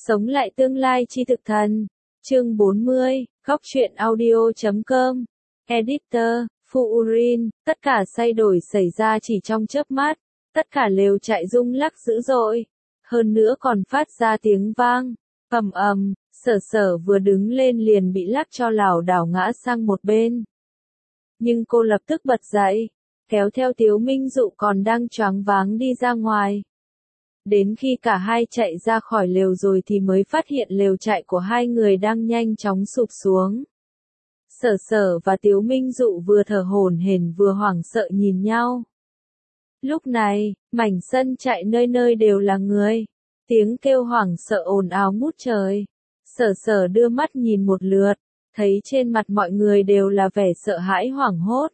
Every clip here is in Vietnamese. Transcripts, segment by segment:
Sống lại tương lai chi thực thần. Chương 40, góc truyện audio.com. Editor, Fuurin, tất cả thay đổi xảy ra chỉ trong chớp mắt, tất cả lều trại rung lắc dữ dội, hơn nữa còn phát ra tiếng vang, ầm ầm, Sở vừa đứng lên liền bị lắc cho lảo đảo ngã sang một bên. Nhưng cô lập tức bật dậy, kéo theo Tiếu Minh Dụ còn đang choáng váng đi ra ngoài. Đến khi cả hai chạy ra khỏi lều rồi thì mới phát hiện lều trại của hai người đang nhanh chóng sụp xuống. Sở và Tiếu Minh Dụ vừa thở hổn hển vừa hoảng sợ nhìn nhau. Lúc này, mảnh sân trại nơi nơi đều là người. Tiếng kêu hoảng sợ ồn ào ngút trời. Sở đưa mắt nhìn một lượt, thấy trên mặt mọi người đều là vẻ sợ hãi hoảng hốt.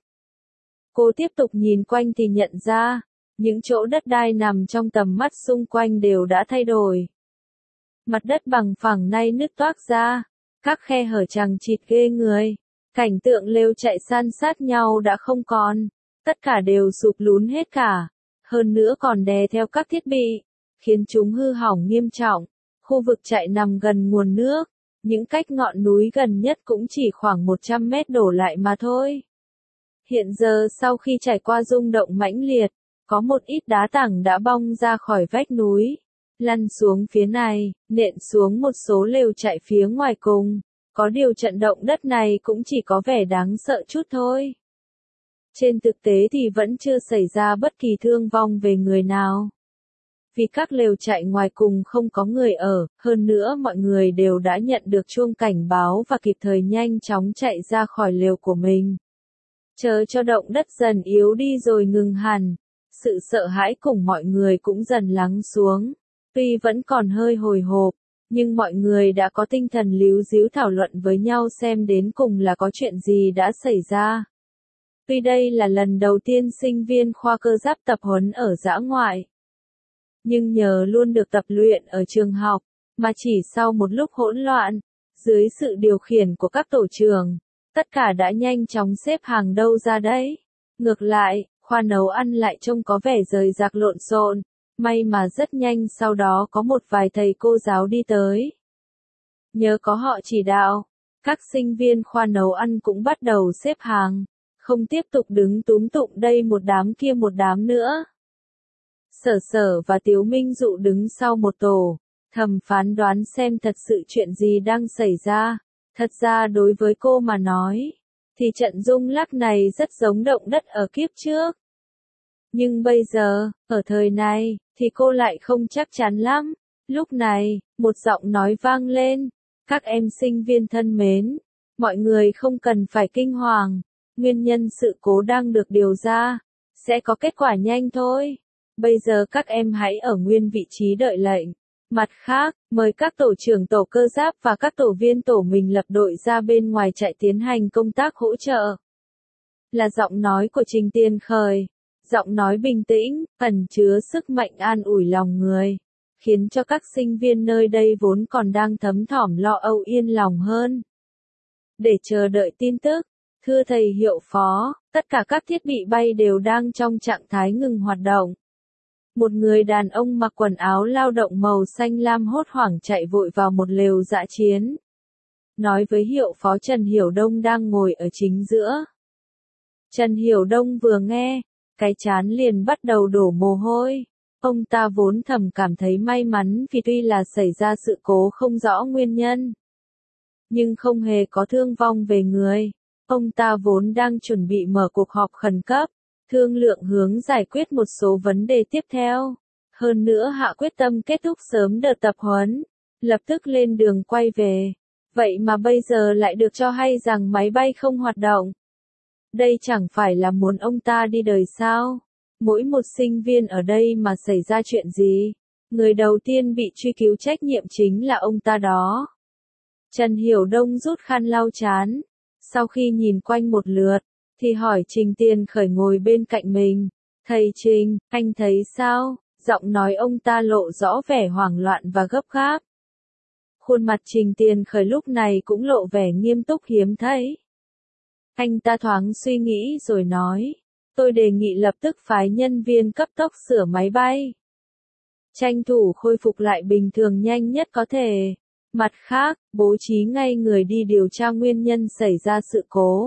Cô tiếp tục nhìn quanh thì nhận ra, những chỗ đất đai nằm trong tầm mắt xung quanh đều đã thay đổi. Mặt đất bằng phẳng nay nứt toác ra, các khe hở chằng chịt ghê người. Cảnh tượng lều trại san sát nhau đã không còn, tất cả đều sụp lún hết cả, hơn nữa còn đè theo các thiết bị, khiến chúng hư hỏng nghiêm trọng. Khu vực trại nằm gần nguồn nước, những cách ngọn núi gần nhất cũng chỉ khoảng 100 mét đổ lại mà thôi. Hiện giờ sau khi trải qua rung động mãnh liệt, có một ít đá tảng đã bong ra khỏi vách núi, lăn xuống phía này, nện xuống một số lều trại phía ngoài cùng. Có điều trận động đất này cũng chỉ có vẻ đáng sợ chút thôi. Trên thực tế thì vẫn chưa xảy ra bất kỳ thương vong về người nào. Vì các lều trại ngoài cùng không có người ở, hơn nữa mọi người đều đã nhận được chuông cảnh báo và kịp thời nhanh chóng chạy ra khỏi lều của mình. Chờ cho động đất dần yếu đi rồi ngừng hẳn, sự sợ hãi cùng mọi người cũng dần lắng xuống. Tuy vẫn còn hơi hồi hộp, nhưng mọi người đã có tinh thần líu ríu thảo luận với nhau xem đến cùng là có chuyện gì đã xảy ra. Tuy đây là lần đầu tiên sinh viên khoa cơ giáp tập huấn ở dã ngoại, nhưng nhờ luôn được tập luyện ở trường học, mà chỉ sau một lúc hỗn loạn, dưới sự điều khiển của các tổ trưởng, tất cả đã nhanh chóng xếp hàng đâu ra đấy. Ngược lại, khoa nấu ăn lại trông có vẻ rời rạc lộn xộn. May mà rất nhanh sau đó có một vài thầy cô giáo đi tới. Nhờ có họ chỉ đạo, các sinh viên khoa nấu ăn cũng bắt đầu xếp hàng, không tiếp tục đứng túm tụm đây một đám kia một đám nữa. Sở và Tiếu Minh Dụ đứng sau một tổ, thầm phán đoán xem thật sự chuyện gì đang xảy ra. Thật ra đối với cô mà nói, thì trận rung lắc này rất giống động đất ở kiếp trước. Nhưng bây giờ, ở thời này, thì cô lại không chắc chắn lắm. Lúc này, một giọng nói vang lên. Các em sinh viên thân mến, mọi người không cần phải kinh hoàng. Nguyên nhân sự cố đang được điều ra, sẽ có kết quả nhanh thôi. Bây giờ các em hãy ở nguyên vị trí đợi lệnh. Mặt khác, mời các tổ trưởng tổ cơ giáp và các tổ viên tổ mình lập đội ra bên ngoài trại tiến hành công tác hỗ trợ. Là giọng nói của Trình Tiền Khởi. Giọng nói bình tĩnh, ẩn chứa sức mạnh an ủi lòng người, khiến cho các sinh viên nơi đây vốn còn đang thấm thỏm lo âu yên lòng hơn. Để chờ đợi tin tức, thưa thầy hiệu phó, tất cả các thiết bị bay đều đang trong trạng thái ngừng hoạt động. Một người đàn ông mặc quần áo lao động màu xanh lam hốt hoảng chạy vội vào một lều dã chiến. Nói với hiệu phó Trần Hiểu Đông đang ngồi ở chính giữa. Trần Hiểu Đông vừa nghe, cái trán liền bắt đầu đổ mồ hôi. Ông ta vốn thầm cảm thấy may mắn vì tuy là xảy ra sự cố không rõ nguyên nhân, nhưng không hề có thương vong về người. Ông ta vốn đang chuẩn bị mở cuộc họp khẩn cấp, thương lượng hướng giải quyết một số vấn đề tiếp theo. Hơn nữa hạ quyết tâm kết thúc sớm đợt tập huấn, lập tức lên đường quay về. Vậy mà bây giờ lại được cho hay rằng máy bay không hoạt động. Đây chẳng phải là muốn ông ta đi đời sao? Mỗi một sinh viên ở đây mà xảy ra chuyện gì, người đầu tiên bị truy cứu trách nhiệm chính là ông ta đó. Trần Hiểu Đông rút khăn lau trán, sau khi nhìn quanh một lượt, thì hỏi Trình Tiền Khởi ngồi bên cạnh mình. Thầy Trình, anh thấy sao? Giọng nói ông ta lộ rõ vẻ hoảng loạn và gấp gáp. Khuôn mặt Trình Tiền Khởi lúc này cũng lộ vẻ nghiêm túc hiếm thấy. Anh ta thoáng suy nghĩ rồi nói, tôi đề nghị lập tức phái nhân viên cấp tốc sửa máy bay. tranh thủ khôi phục lại bình thường nhanh nhất có thể. Mặt khác, bố trí ngay người đi điều tra nguyên nhân xảy ra sự cố.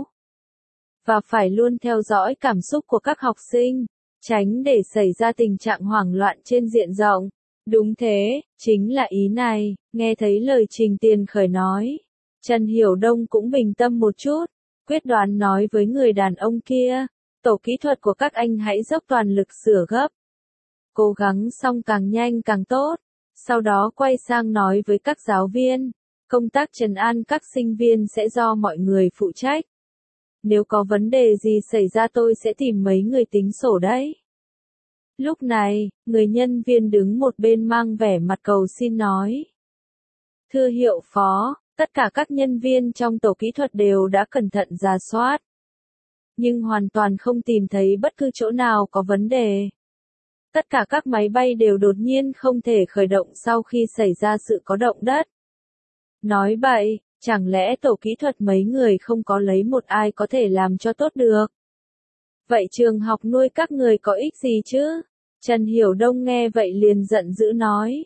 Và phải luôn theo dõi cảm xúc của các học sinh, tránh để xảy ra tình trạng hoảng loạn trên diện rộng. Đúng thế, chính là ý này, nghe thấy lời Trình Tiền Khởi nói. Trần Hiểu Đông cũng bình tâm một chút, quyết đoán nói với người đàn ông kia, tổ kỹ thuật của các anh hãy dốc toàn lực sửa gấp. Cố gắng xong càng nhanh càng tốt. Sau đó quay sang nói với các giáo viên, công tác trấn an các sinh viên sẽ do mọi người phụ trách. Nếu có vấn đề gì xảy ra tôi sẽ tìm mấy người tính sổ đấy. Lúc này, người nhân viên đứng một bên mang vẻ mặt cầu xin nói. Thưa hiệu phó, tất cả các nhân viên trong tổ kỹ thuật đều đã cẩn thận rà soát. Nhưng hoàn toàn không tìm thấy bất cứ chỗ nào có vấn đề. Tất cả các máy bay đều đột nhiên không thể khởi động sau khi xảy ra sự có động đất. Nói bậy, chẳng lẽ tổ kỹ thuật mấy người không có lấy một ai có thể làm cho tốt được? Vậy trường học nuôi các người có ích gì chứ? Trần Hiểu Đông nghe vậy liền giận dữ nói.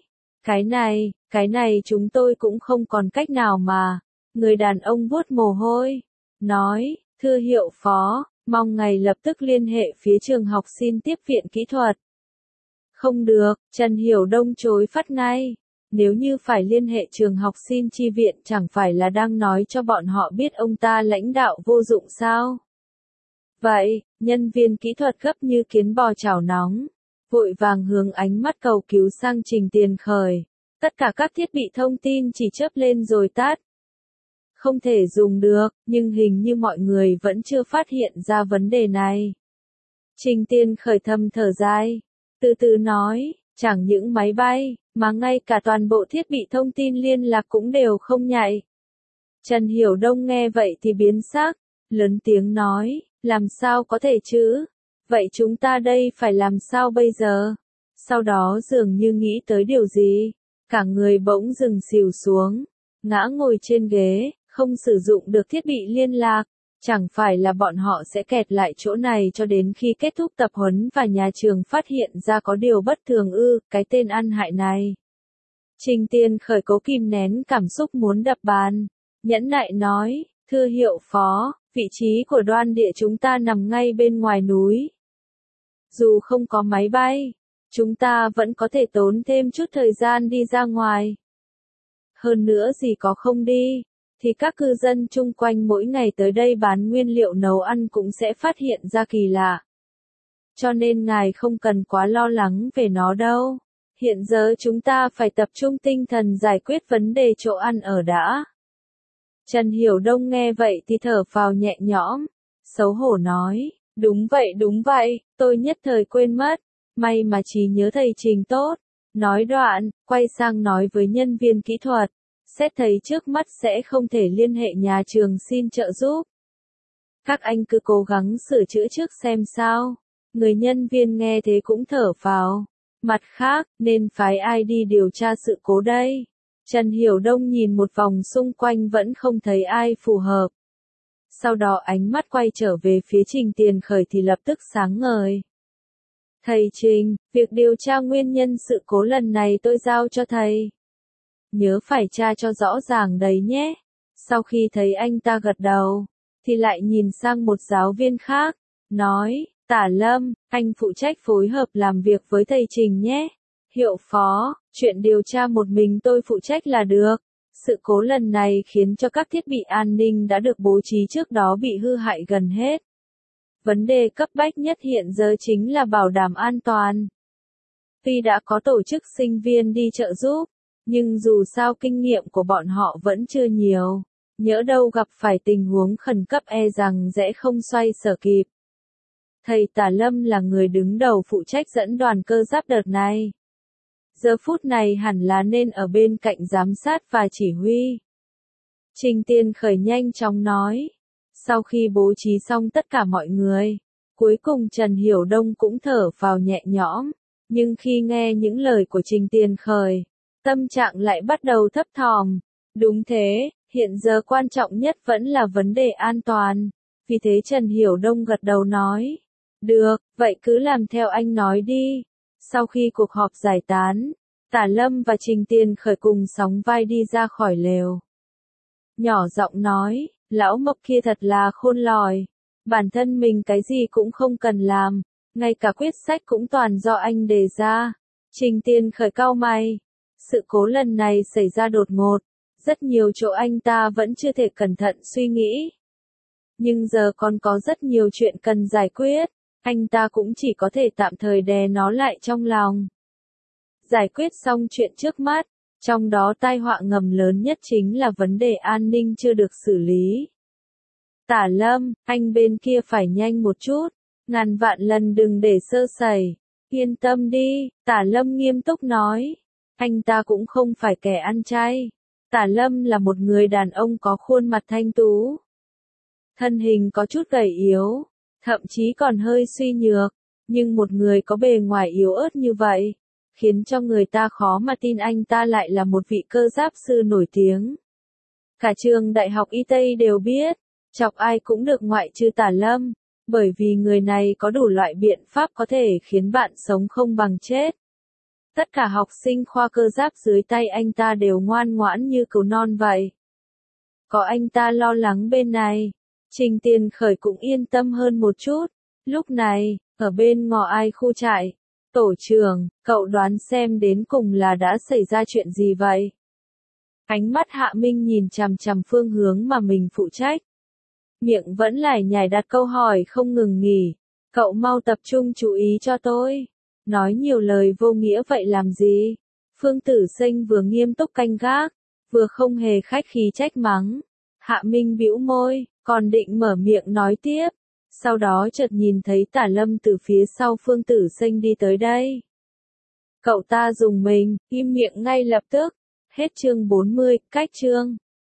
Cái này chúng tôi cũng không còn cách nào mà. Người đàn ông vuốt mồ hôi. Nói, thưa hiệu phó, mong ngài lập tức liên hệ phía trường học xin tiếp viện kỹ thuật. Không được, Trần Hiểu Đông chối phắt ngay. Nếu như phải liên hệ trường học xin chi viện chẳng phải là đang nói cho bọn họ biết ông ta lãnh đạo vô dụng sao? Vậy, nhân viên kỹ thuật gấp như kiến bò chảo nóng, vội vàng hướng ánh mắt cầu cứu sang Trình Tiền Khởi. Tất cả các thiết bị thông tin chỉ chớp lên rồi tắt. Không thể dùng được, nhưng hình như mọi người vẫn chưa phát hiện ra vấn đề này. Trình Tiền Khởi thầm thở dài, từ từ nói, chẳng những máy bay, mà ngay cả toàn bộ thiết bị thông tin liên lạc cũng đều không nhạy. Trần Hiểu Đông nghe vậy thì biến sắc, lớn tiếng nói, làm sao có thể chứ? Vậy chúng ta đây phải làm sao bây giờ? Sau đó dường như nghĩ tới điều gì, cả người bỗng dừng xìu xuống, ngã ngồi trên ghế, không sử dụng được thiết bị liên lạc. Chẳng phải là bọn họ sẽ kẹt lại chỗ này cho đến khi kết thúc tập huấn và nhà trường phát hiện ra có điều bất thường ư, cái tên ăn hại này. Trình Tiền Khởi cố kìm nén cảm xúc muốn đập bàn, nhẫn nại nói, thưa hiệu phó, vị trí của Đoan Địa chúng ta nằm ngay bên ngoài núi. Dù không có máy bay, chúng ta vẫn có thể tốn thêm chút thời gian đi ra ngoài. Hơn nữa gì có không đi, thì các cư dân chung quanh mỗi ngày tới đây bán nguyên liệu nấu ăn cũng sẽ phát hiện ra kỳ lạ. Cho nên ngài không cần quá lo lắng về nó đâu. Hiện giờ chúng ta phải tập trung tinh thần giải quyết vấn đề chỗ ăn ở đã. Trần Hiểu Đông nghe vậy thì thở phào nhẹ nhõm, xấu hổ nói, đúng vậy, tôi nhất thời quên mất, may mà trí nhớ thầy Trình tốt. Nói đoạn, quay sang nói với nhân viên kỹ thuật, xét thấy trước mắt sẽ không thể liên hệ nhà trường xin trợ giúp. Các anh cứ cố gắng sửa chữa trước xem sao. Người nhân viên nghe thế cũng thở phào. Mặt khác, nên phái ai đi điều tra sự cố đây? Trần Hiểu Đông nhìn một vòng xung quanh vẫn không thấy ai phù hợp. Sau đó ánh mắt quay trở về phía Trình Tiền Khởi thì lập tức sáng ngời. Thầy Trình, việc điều tra nguyên nhân sự cố lần này tôi giao cho thầy. Nhớ phải tra cho rõ ràng đấy nhé. Sau khi thấy anh ta gật đầu, thì lại nhìn sang một giáo viên khác, nói, Tả Lâm, anh phụ trách phối hợp làm việc với thầy Trình nhé. Hiệu phó, chuyện điều tra một mình tôi phụ trách là được. Sự cố lần này khiến cho các thiết bị an ninh đã được bố trí trước đó bị hư hại gần hết. Vấn đề cấp bách nhất hiện giờ chính là bảo đảm an toàn. Tuy đã có tổ chức sinh viên đi trợ giúp, nhưng dù sao kinh nghiệm của bọn họ vẫn chưa nhiều. Nhỡ đâu gặp phải tình huống khẩn cấp e rằng sẽ không xoay sở kịp. Thầy Tả Lâm là người đứng đầu phụ trách dẫn đoàn cơ giáp đợt này. Giờ phút này hẳn là nên ở bên cạnh giám sát và chỉ huy. Trình Tiền Khởi nhanh chóng nói. Sau khi bố trí xong tất cả mọi người, cuối cùng Trần Hiểu Đông cũng thở vào nhẹ nhõm. Nhưng khi nghe những lời của Trình Tiền Khởi, tâm trạng lại bắt đầu thấp thỏm. Đúng thế, hiện giờ quan trọng nhất vẫn là vấn đề an toàn. Vì thế Trần Hiểu Đông gật đầu nói. Được, vậy cứ làm theo anh nói đi. Sau khi cuộc họp giải tán, Tả Lâm và Trình Tiền Khởi cùng sóng vai đi ra khỏi lều. Nhỏ giọng nói, lão Mộc kia thật là khôn lỏi. Bản thân mình cái gì cũng không cần làm, ngay cả quyết sách cũng toàn do anh đề ra. Trình Tiền Khởi cau mày. Sự cố lần này xảy ra đột ngột, rất nhiều chỗ anh ta vẫn chưa thể cẩn thận suy nghĩ. Nhưng giờ còn có rất nhiều chuyện cần giải quyết, anh ta cũng chỉ có thể tạm thời đè nó lại trong lòng. Giải quyết xong chuyện trước mắt, trong đó tai họa ngầm lớn nhất chính là vấn đề an ninh chưa được xử lý. Tả Lâm, anh bên kia phải nhanh một chút, ngàn vạn lần đừng để sơ sẩy. Yên tâm đi, Tả Lâm nghiêm túc nói. Anh ta cũng không phải kẻ ăn chay. Tả Lâm là một người đàn ông có khuôn mặt thanh tú. Thân hình có chút gầy yếu, thậm chí còn hơi suy nhược, nhưng một người có bề ngoài yếu ớt như vậy, khiến cho người ta khó mà tin anh ta lại là một vị cơ giáp sư nổi tiếng. Cả trường đại học Y Tây đều biết, chọc ai cũng được ngoại trừ Tả Lâm, bởi vì người này có đủ loại biện pháp có thể khiến bạn sống không bằng chết. Tất cả học sinh khoa cơ giáp dưới tay anh ta đều ngoan ngoãn như cừu non vậy. Có anh ta lo lắng bên này, Trình Tiền Khởi cũng yên tâm hơn một chút. Lúc này, ở bên ngõ ai khu trại, tổ trưởng, cậu đoán xem đến cùng là đã xảy ra chuyện gì vậy? Ánh mắt Hạ Minh nhìn chằm chằm phương hướng mà mình phụ trách. Miệng vẫn lải nhải đặt câu hỏi không ngừng nghỉ. Cậu mau tập trung chú ý cho tôi. Nói nhiều lời vô nghĩa vậy làm gì? Phương Tử Sinh vừa nghiêm túc canh gác, vừa không hề khách khí trách mắng. Hạ Minh bĩu môi, còn định mở miệng nói tiếp. Sau đó chợt nhìn thấy Tả Lâm từ phía sau Phương Tử Sinh đi tới đây. Cậu ta dùng mình, im miệng ngay lập tức. Hết chương 40, cách chương.